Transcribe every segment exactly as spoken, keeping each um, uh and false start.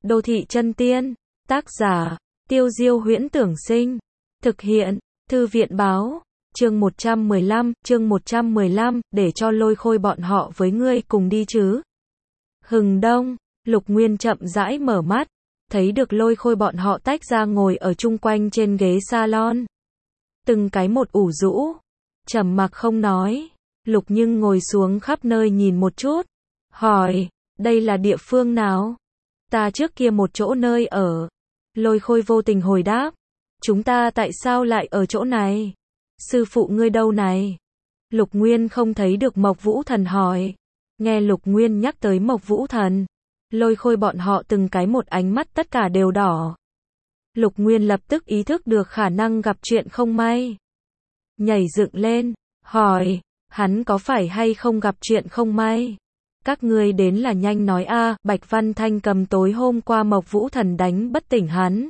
Đô thị chân tiên. Tác giả, Tiêu Diêu Huyễn Tưởng Sinh. Thực hiện, Thư viện Báo. Chương một trăm mười lăm, chương một trăm mười lăm, để cho Lôi Khôi bọn họ với ngươi cùng đi chứ. Hừng đông, Lục Nguyên chậm rãi mở mắt, thấy được Lôi Khôi bọn họ tách ra ngồi ở chung quanh trên ghế salon. Từng cái một ủ rũ, trầm mặc không nói. Lục Nhưng ngồi xuống khắp nơi nhìn một chút, hỏi, đây là địa phương nào? Ta trước kia một chỗ nơi ở. Lôi Khôi vô tình hồi đáp, chúng ta tại sao lại ở chỗ này? Sư phụ ngươi đâu này? Lục Nguyên không thấy được Mộc Vũ Thần hỏi. Nghe Lục Nguyên nhắc tới Mộc Vũ Thần, Lôi Khôi bọn họ từng cái một ánh mắt tất cả đều đỏ. Lục Nguyên lập tức ý thức được khả năng gặp chuyện không may. Nhảy dựng lên, hỏi, hắn có phải hay không gặp chuyện không may? Các ngươi đến là nhanh nói a. À, Bạch Văn Thanh cầm tối hôm qua Mộc Vũ Thần đánh bất tỉnh hắn,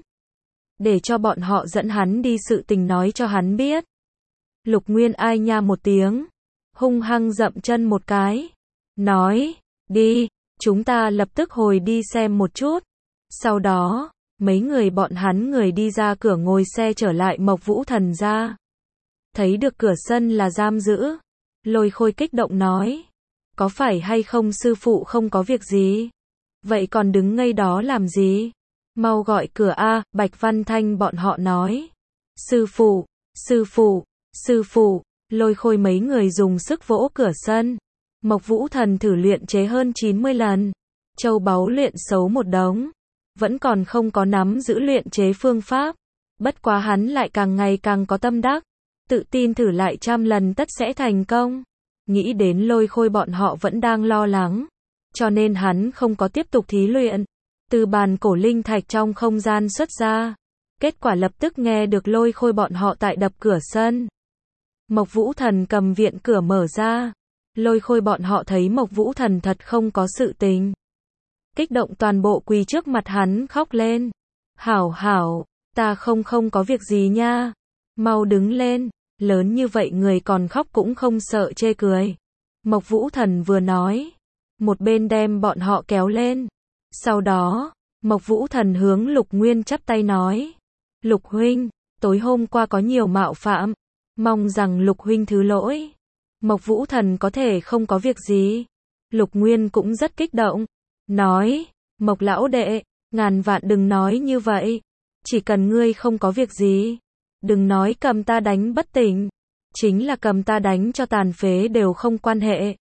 để cho bọn họ dẫn hắn đi sự tình nói cho hắn biết. Lục Nguyên ai nha một tiếng, hung hăng dậm chân một cái, nói, đi, chúng ta lập tức hồi đi xem một chút. Sau đó, mấy người bọn hắn người đi ra cửa ngồi xe trở lại Mộc Vũ Thần ra. Thấy được cửa sân là giam giữ, Lôi Khôi kích động nói, có phải hay không sư phụ không có việc gì? Vậy còn đứng ngây đó làm gì? Mau gọi cửa a. Bạch Văn Thanh bọn họ nói. Sư phụ, sư phụ, sư phụ. Lôi Khôi mấy người dùng sức vỗ cửa sân. Mộc Vũ Thần thử luyện chế hơn chín mươi lần, châu báu luyện xấu một đống, vẫn còn không có nắm giữ luyện chế phương pháp. Bất quá hắn lại càng ngày càng có tâm đắc, tự tin thử lại trăm lần tất sẽ thành công. Nghĩ đến Lôi Khôi bọn họ vẫn đang lo lắng, cho nên hắn không có tiếp tục thí luyện. Từ bàn cổ linh thạch trong không gian xuất ra, kết quả lập tức nghe được Lôi Khôi bọn họ tại đập cửa sân. Mộc Vũ Thần cầm viện cửa mở ra, Lôi Khôi bọn họ thấy Mộc Vũ Thần thật không có sự tình, kích động toàn bộ quỳ trước mặt hắn khóc lên. Hảo hảo, ta không không có việc gì nha, mau đứng lên. Lớn như vậy người còn khóc cũng không sợ chê cười. Mộc Vũ Thần vừa nói, một bên đem bọn họ kéo lên. Sau đó, Mộc Vũ Thần hướng Lục Nguyên chắp tay nói, Lục huynh, tối hôm qua có nhiều mạo phạm, mong rằng Lục huynh thứ lỗi. Mộc Vũ Thần có thể không có việc gì. Lục Nguyên cũng rất kích động, nói, Mộc lão đệ, ngàn vạn đừng nói như vậy, chỉ cần ngươi không có việc gì, đừng nói cầm ta đánh bất tỉnh, chính là cầm ta đánh cho tàn phế đều không quan hệ.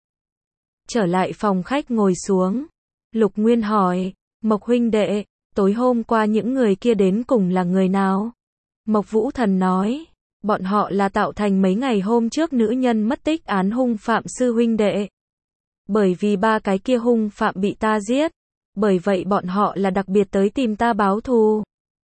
Trở lại phòng khách ngồi xuống, Lục Nguyên hỏi, Mộc huynh đệ, tối hôm qua những người kia đến cùng là người nào? Mộc Vũ Thần nói, bọn họ là tạo thành mấy ngày hôm trước nữ nhân mất tích án hung phạm sư huynh đệ. Bởi vì ba cái kia hung phạm bị ta giết, bởi vậy bọn họ là đặc biệt tới tìm ta báo thù.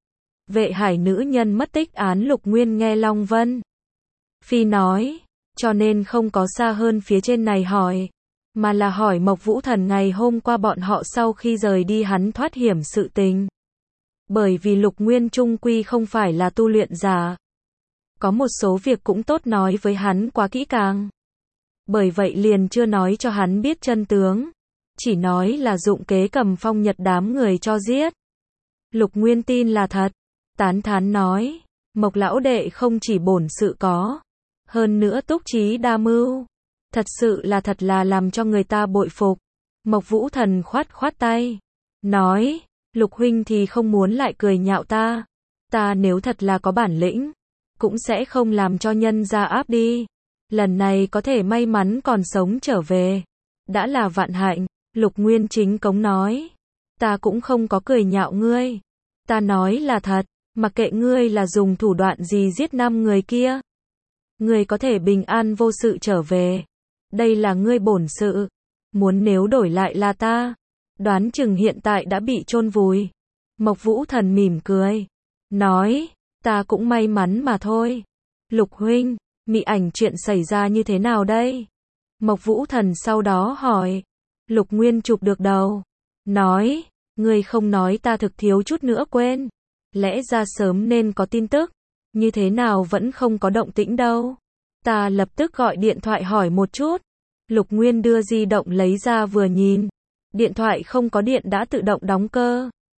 Vệ Hải nữ nhân mất tích án. Lục Nguyên nghe Long Vân Phi nói, cho nên không có xa hơn phía trên này hỏi, mà là hỏi Mộc Vũ Thần ngày hôm qua bọn họ sau khi rời đi hắn thoát hiểm sự tình. Bởi vì Lục Nguyên trung quy không phải là tu luyện giả, có một số việc cũng tốt nói với hắn quá kỹ càng, bởi vậy liền chưa nói cho hắn biết chân tướng, chỉ nói là dụng kế cầm phong nhật đám người cho giết. Lục Nguyên tin là thật, tán thán nói, Mộc lão đệ không chỉ bổn sự có, hơn nữa túc trí đa mưu, thật sự là thật là làm cho người ta bội phục. Mộc Vũ Thần khoát khoát tay, nói, Lục huynh thì không muốn lại cười nhạo ta, ta nếu thật là có bản lĩnh, cũng sẽ không làm cho nhân gia áp đi. Lần này có thể may mắn còn sống trở về, đã là vạn hạnh. Lục Nguyên chính cống nói, ta cũng không có cười nhạo ngươi, ta nói là thật. Mặc kệ ngươi là dùng thủ đoạn gì giết năm người kia, ngươi có thể bình an vô sự trở về, đây là ngươi bổn sự. Muốn nếu đổi lại là ta, đoán chừng hiện tại đã bị chôn vùi. Mộc Vũ Thần mỉm cười, nói, ta cũng may mắn mà thôi. Lục huynh, mị ảnh chuyện xảy ra như thế nào đây? Mộc Vũ Thần sau đó hỏi. Lục Nguyên chụp được đầu, nói, ngươi không nói ta thực thiếu chút nữa quên. Lẽ ra sớm nên có tin tức, như thế nào vẫn không có động tĩnh đâu. Ta lập tức gọi điện thoại hỏi một chút. Lục Nguyên đưa di động lấy ra vừa nhìn, điện thoại không có điện đã tự động đóng cơ.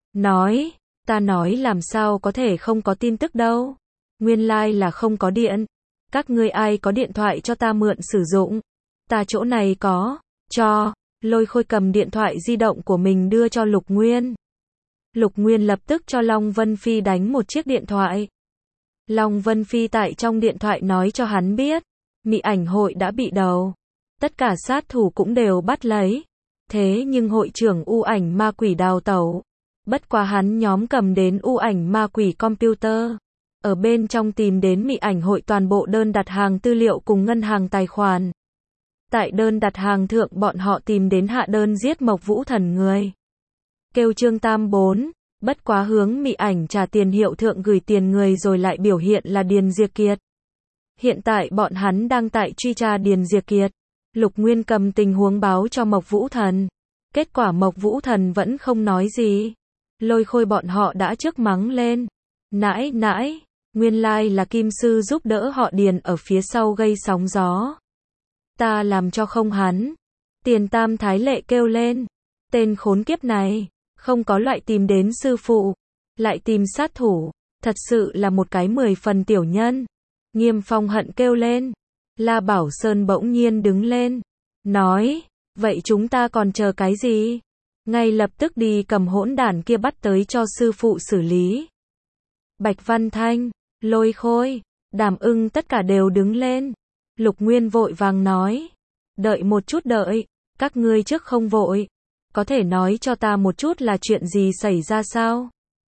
nói, ta nói làm sao có thể không có tin tức đâu. Nguyên lai là không có điện. Các ngươi ai có điện thoại cho ta mượn sử dụng. Ta chỗ này có, cho. Lôi Khôi cầm điện thoại di động của mình đưa cho Lục Nguyên. Lục Nguyên lập tức cho Long Vân Phi đánh một chiếc điện thoại. Long Vân Phi tại trong điện thoại nói cho hắn biết, Mị ảnh hội đã bị đầu. Tất cả sát thủ cũng đều bắt lấy. Thế nhưng hội trưởng u ảnh ma quỷ đào tẩu. Bất quá hắn nhóm cầm đến u ảnh ma quỷ computer. Ở bên trong tìm đến Mị ảnh hội toàn bộ đơn đặt hàng tư liệu cùng ngân hàng tài khoản. Tại đơn đặt hàng thượng bọn họ tìm đến hạ đơn giết Mộc Vũ Thần người. Kêu Trương Tam bốn, bất quá hướng Mị ảnh trả tiền hiệu thượng gửi tiền người rồi lại biểu hiện là Điền Diệp Kiệt. Hiện tại bọn hắn đang tại truy tra Điền Diệp Kiệt. Lục Nguyên cầm tình huống báo cho Mộc Vũ Thần. Kết quả Mộc Vũ Thần vẫn không nói gì. Lôi Khôi bọn họ đã trước mắng lên. Nãi nãi, nguyên lai là Kim Sư giúp đỡ họ Điền ở phía sau gây sóng gió. Ta làm cho không hắn. Tiền Tam Thái Lệ kêu lên. Tên khốn kiếp này, không có loại tìm đến sư phụ, lại tìm sát thủ, thật sự là một cái mười phần tiểu nhân. Nghiêm Phong hận kêu lên. La Bảo Sơn bỗng nhiên đứng lên, nói, vậy chúng ta còn chờ cái gì? Ngay lập tức đi cầm hỗn đản kia bắt tới cho sư phụ xử lý. Bạch Văn Thanh, Lôi Khôi, Đàm Ưng tất cả đều đứng lên. Lục Nguyên vội vàng nói, đợi một chút đợi, các ngươi trước không vội. Có thể nói cho ta một chút là chuyện gì xảy ra sao?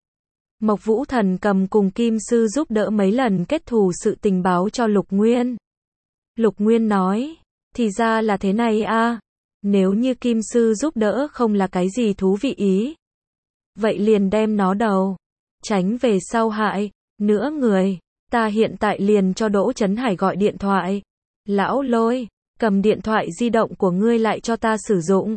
Mộc Vũ Thần cầm cùng Kim Sư giúp đỡ mấy lần kết thù sự tình báo cho Lục Nguyên. Lục Nguyên nói, thì ra là thế này a. Nếu như Kim Sư giúp đỡ không là cái gì thú vị ý, vậy liền đem nó đầu, tránh về sau hại, nữa người. Ta hiện tại liền cho Đỗ Chấn Hải gọi điện thoại. Lão Lôi, cầm điện thoại di động của ngươi lại cho ta sử dụng.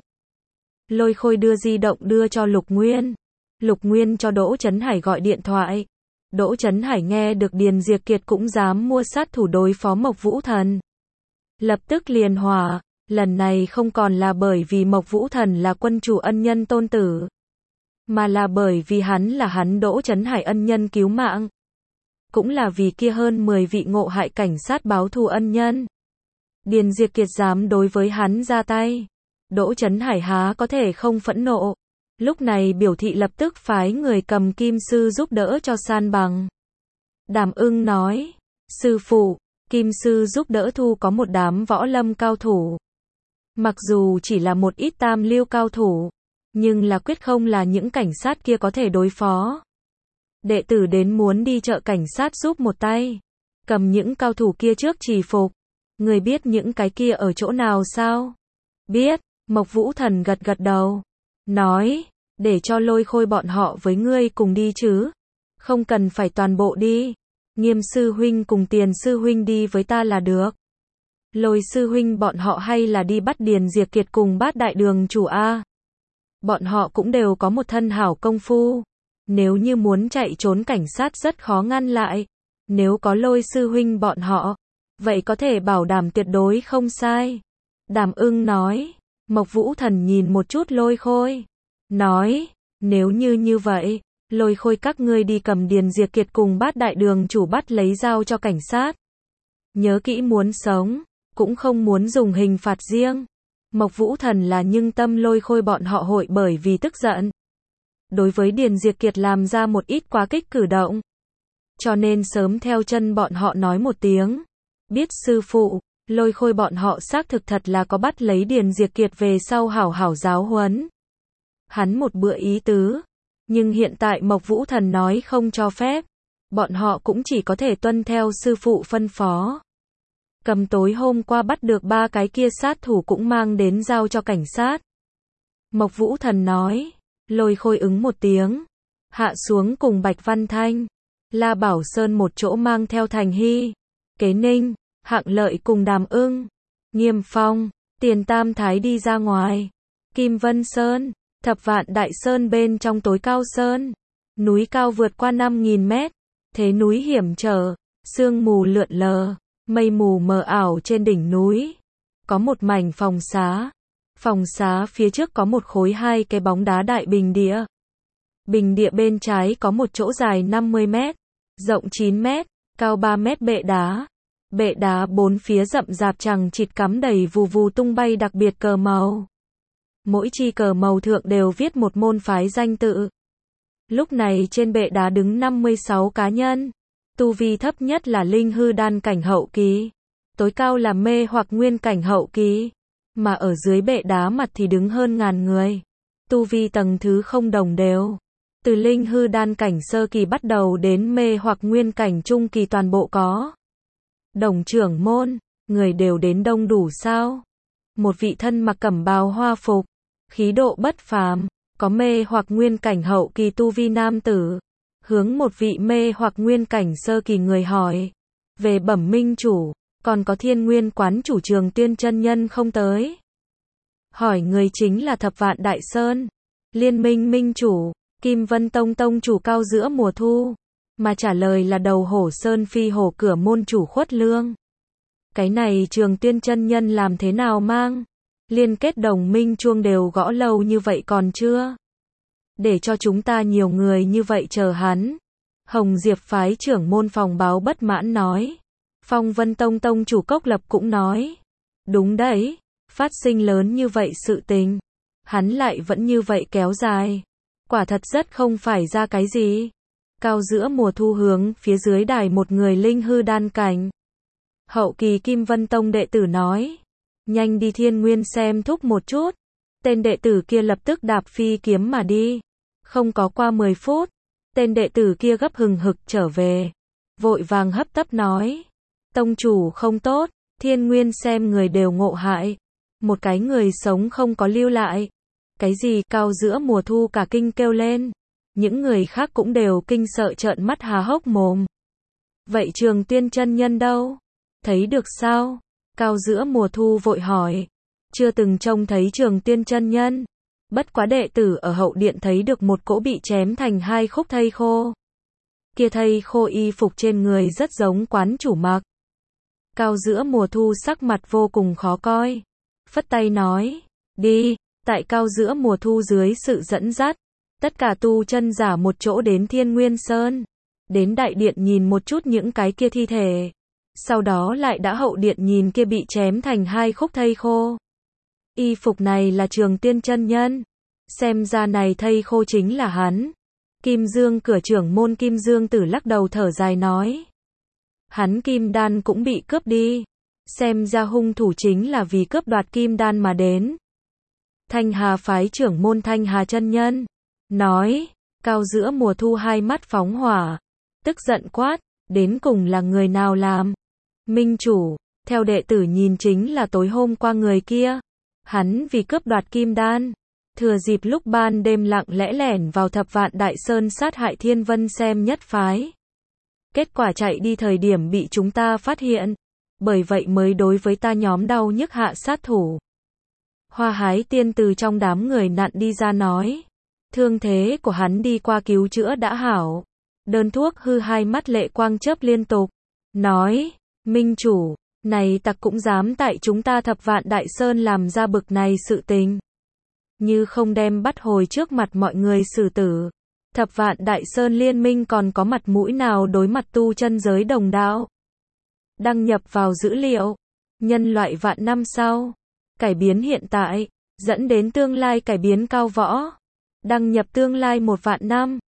Lôi Khôi đưa di động đưa cho Lục Nguyên. Lục Nguyên cho Đỗ Chấn Hải gọi điện thoại. Đỗ Chấn Hải nghe được Điền Diệp Kiệt cũng dám mua sát thủ đối phó Mộc Vũ Thần. Lập tức liền hỏa, lần này không còn là bởi vì Mộc Vũ Thần là quân chủ ân nhân tôn tử, mà là bởi vì hắn là hắn Đỗ Chấn Hải ân nhân cứu mạng. Cũng là vì kia hơn mười vị ngộ hại cảnh sát báo thù ân nhân. Điền Diệp Kiệt dám đối với hắn ra tay. Đỗ Chấn Hải há có thể không phẫn nộ. Lúc này biểu thị lập tức phái người cầm Kim Sư giúp đỡ cho san bằng. Đàm Ưng nói, sư phụ, Kim Sư giúp đỡ thu có một đám võ lâm cao thủ. Mặc dù chỉ là một ít tam lưu cao thủ, nhưng là quyết không là những cảnh sát kia có thể đối phó. Đệ tử đến muốn đi chợ cảnh sát giúp một tay. Cầm những cao thủ kia trước trì phục. Người biết những cái kia ở chỗ nào sao? Biết, Mộc Vũ Thần gật gật đầu. Nói, để cho Lôi Khôi bọn họ với ngươi cùng đi chứ. Không cần phải toàn bộ đi. Nghiêm sư huynh cùng Tiền sư huynh đi với ta là được. Lôi sư huynh bọn họ hay là đi bắt Điền Diệp Kiệt cùng Bát Đại Đường chủ a. Bọn họ cũng đều có một thân hảo công phu. Nếu như muốn chạy trốn cảnh sát rất khó ngăn lại. Nếu có Lôi sư huynh bọn họ, vậy có thể bảo đảm tuyệt đối không sai. Đàm Ưng nói. Mộc Vũ Thần nhìn một chút Lôi Khôi. Nói, nếu như như vậy, Lôi Khôi các ngươi đi cầm Điền Diệp Kiệt cùng Bát Đại Đường chủ bắt lấy giao cho cảnh sát. Nhớ kỹ muốn sống, cũng không muốn dùng hình phạt riêng. Mộc Vũ Thần là nhưng tâm Lôi Khôi bọn họ hội bởi vì tức giận. Đối với Điền Diệp Kiệt làm ra một ít quá kích cử động. Cho nên sớm theo chân bọn họ nói một tiếng. Biết sư phụ, Lôi Khôi bọn họ xác thực thật là có bắt lấy Điền Diệp Kiệt về sau hảo hảo giáo huấn. Hắn một bữa ý tứ. Nhưng hiện tại Mộc Vũ Thần nói không cho phép. Bọn họ cũng chỉ có thể tuân theo sư phụ phân phó. Cầm tối hôm qua bắt được ba cái kia sát thủ cũng mang đến giao cho cảnh sát. Mộc Vũ Thần nói. Lôi Khôi ứng một tiếng. Hạ xuống cùng Bạch Văn Thanh. La Bảo Sơn một chỗ mang theo Thành Hy, Kế Ninh, Hạng Lợi cùng Đàm Ưng. Nghiêm Phong, Tiền Tam Thái đi ra ngoài. Kim Vân Sơn, Thập Vạn Đại Sơn bên trong tối cao sơn. Núi cao vượt qua năm nghìn mét. Thế núi hiểm trở, sương mù lượn lờ, mây mù mờ ảo trên đỉnh núi. Có một mảnh phòng xá. Phòng xá phía trước có một khối hai cái bóng đá đại bình địa. Bình địa bên trái có một chỗ dài năm mươi mét, rộng chín mét, cao ba mét bệ đá. Bệ đá bốn phía rậm rạp chằng chịt cắm đầy vù vù tung bay đặc biệt cờ màu. Mỗi chi cờ màu thượng đều viết một môn phái danh tự. Lúc này trên bệ đá đứng năm mươi sáu cá nhân. Tu vi thấp nhất là linh hư đan cảnh hậu kỳ, tối cao là mê hoặc nguyên cảnh hậu kỳ, mà ở dưới bệ đá mặt thì đứng hơn ngàn người. Tu vi tầng thứ không đồng đều, từ linh hư đan cảnh sơ kỳ bắt đầu đến mê hoặc nguyên cảnh trung kỳ toàn bộ có. Đồng trưởng môn, người đều đến đông đủ sao? Một vị thân mặc cẩm bào hoa phục, khí độ bất phàm, có mê hoặc nguyên cảnh hậu kỳ tu vi nam tử, hướng một vị mê hoặc nguyên cảnh sơ kỳ người hỏi, về bẩm minh chủ, còn có Thiên Nguyên quán chủ Trường Tuyên chân nhân không tới? Hỏi người chính là Thập Vạn Đại Sơn, Liên Minh minh chủ, Kim Vân Tông tông chủ Cao Giữa Mùa Thu, mà trả lời là Đầu Hổ Sơn Phi Hổ cửa môn chủ Khuất Lương. Cái này Trường Tuyên chân nhân làm thế nào mang? Liên kết đồng minh chuông đều gõ lâu như vậy còn chưa? Để cho chúng ta nhiều người như vậy chờ hắn. Hồng Diệp phái trưởng môn phòng báo bất mãn nói. Phong Vân Tông tông chủ Cốc Lập cũng nói. Đúng đấy, phát sinh lớn như vậy sự tình, hắn lại vẫn như vậy kéo dài. Quả thật rất không phải ra cái gì. Cao Giữa Mùa Thu hướng phía dưới đài một người linh hư đan cảnh. Hậu kỳ Kim Vân Tông đệ tử nói. Nhanh đi Thiên Nguyên xem thúc một chút. Tên đệ tử kia lập tức đạp phi kiếm mà đi. Không có qua mười phút, tên đệ tử kia gấp hừng hực trở về. Vội vàng hấp tấp nói. Tông chủ không tốt, Thiên Nguyên xem người đều ngộ hại. Một cái người sống không có lưu lại. Cái gì? Cao Giữa Mùa Thu cả kinh kêu lên. Những người khác cũng đều kinh sợ trợn mắt há hốc mồm. Vậy Trường Tuyên chân nhân đâu? Thấy được sao? Cao Giữa Mùa Thu vội hỏi. Chưa từng trông thấy Trường Tuyên chân nhân. Bất quá đệ tử ở hậu điện thấy được một cỗ bị chém thành hai khúc thây khô. Kia thây khô y phục trên người rất giống quán chủ mặc. Cao Giữa Mùa Thu sắc mặt vô cùng khó coi. Phất tay nói. Đi. Tại Cao Giữa Mùa Thu dưới sự dẫn dắt, tất cả tu chân giả một chỗ đến Thiên Nguyên Sơn. Đến đại điện nhìn một chút những cái kia thi thể. Sau đó lại đã hậu điện nhìn kia bị chém thành hai khúc thây khô. Y phục này là Trường Tuyên chân nhân. Xem ra này thây khô chính là hắn. Kim Dương cửa trưởng môn Kim Dương Tử lắc đầu thở dài nói. Hắn kim đan cũng bị cướp đi. Xem ra hung thủ chính là vì cướp đoạt kim đan mà đến. Thanh Hà phái trưởng môn Thanh Hà chân nhân nói. Cao Giữa Mùa Thu hai mắt phóng hỏa, tức giận quát, đến cùng là người nào làm? Minh chủ, theo đệ tử nhìn chính là tối hôm qua người kia. Hắn vì cướp đoạt kim đan, thừa dịp lúc ban đêm lặng lẽ lẻn vào Thập Vạn Đại Sơn sát hại Thiên Vân xem nhất phái. Kết quả chạy đi thời điểm bị chúng ta phát hiện, bởi vậy mới đối với ta nhóm đau nhức hạ sát thủ. Hoa Hái Tiên từ trong đám người nặn đi ra nói. Thương thế của hắn đi qua cứu chữa đã hảo. Đơn thuốc hư hai mắt lệ quang chớp liên tục. Nói, Minh chủ, này tặc cũng dám tại chúng ta Thập Vạn Đại Sơn làm ra bực này sự tình. Như không đem bắt hồi trước mặt mọi người xử tử. Thập Vạn Đại Sơn liên minh còn có mặt mũi nào đối mặt tu chân giới đồng đạo. Đăng nhập vào dữ liệu. Nhân loại vạn năm sau. Cải biến hiện tại, dẫn đến tương lai cải biến cao võ. Đăng nhập tương lai một vạn năm.